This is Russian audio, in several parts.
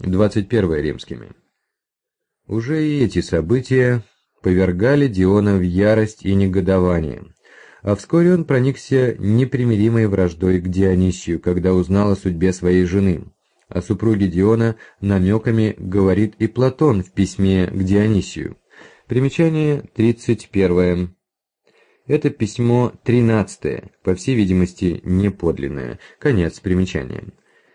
21 римскими. Уже и эти события повергали Диона в ярость и негодование, а вскоре он проникся непримиримой враждой к Дионисию, когда узнал о судьбе своей жены. О супруге Диона намеками говорит и Платон в письме к Дионисию. Примечание 31. Это письмо 13, по всей видимости, неподлинное. Конец примечания.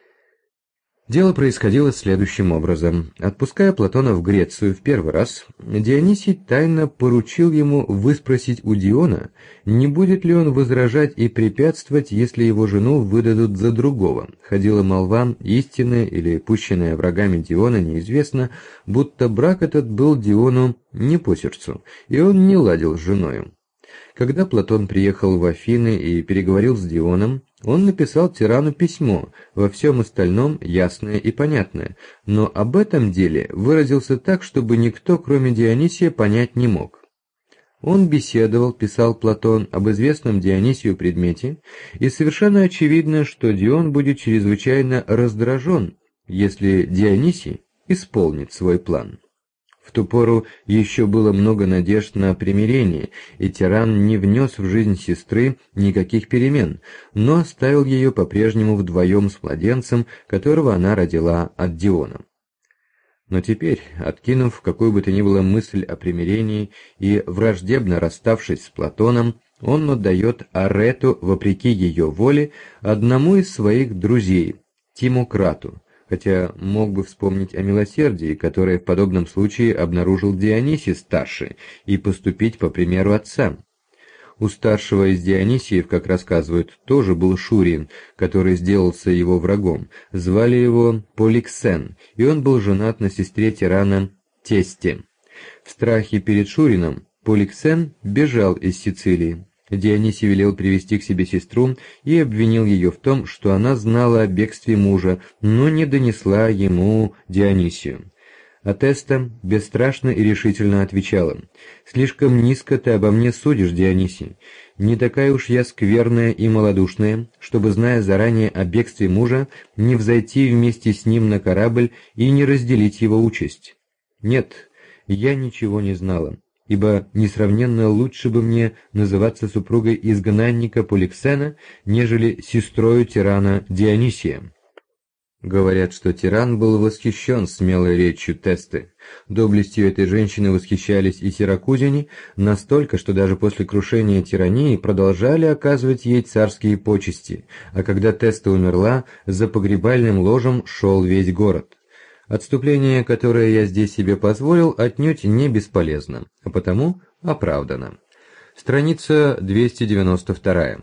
Дело происходило следующим образом. Отпуская Платона в Грецию в первый раз, Дионисий тайно поручил ему выспросить у Диона, не будет ли он возражать и препятствовать, если его жену выдадут за другого. Ходила молва, истинная или пущенная врагами Диона, неизвестно, будто брак этот был Диону не по сердцу, и он не ладил с женою. Когда Платон приехал в Афины и переговорил с Дионом, он написал тирану письмо, во всем остальном ясное и понятное, но об этом деле выразился так, чтобы никто, кроме Дионисия, понять не мог. Он беседовал, писал Платон, об известном Дионисию предмете, и совершенно очевидно, что Дион будет чрезвычайно раздражен, если Дионисий исполнит свой план. В ту пору еще было много надежд на примирение, и тиран не внес в жизнь сестры никаких перемен, но оставил ее по-прежнему вдвоем с младенцем, которого она родила от Диона. Но теперь, откинув какую бы то ни было мысль о примирении и враждебно расставшись с Платоном, он отдает Арету, вопреки ее воле, одному из своих друзей, Тимократу, хотя мог бы вспомнить о милосердии, которое в подобном случае обнаружил Дионисий старший, и поступить по примеру отца. У старшего из Дионисиев, как рассказывают, тоже был Шурин, который сделался его врагом. Звали его Поликсен, и он был женат на сестре тирана Тесте. В страхе перед Шурином Поликсен бежал из Сицилии. Дионисий велел привести к себе сестру и обвинил ее в том, что она знала о бегстве мужа, но не донесла ему Дионисию. А Теста бесстрашно и решительно отвечала: «Слишком низко ты обо мне судишь, Дионисий. Не такая уж я скверная и малодушная, чтобы, зная заранее о бегстве мужа, не взойти вместе с ним на корабль и не разделить его участь. Нет, я ничего не знала, ибо несравненно лучше бы мне называться супругой изгнанника Поликсена, нежели сестрою тирана Дионисия». Говорят, что тиран был восхищен смелой речью Тесты. Доблестью этой женщины восхищались и сиракузяне, настолько, что даже после крушения тирании продолжали оказывать ей царские почести, а когда Теста умерла, за погребальным ложем шел весь город. Отступление, которое я здесь себе позволил, отнюдь не бесполезно, а потому оправдано. Страница 292.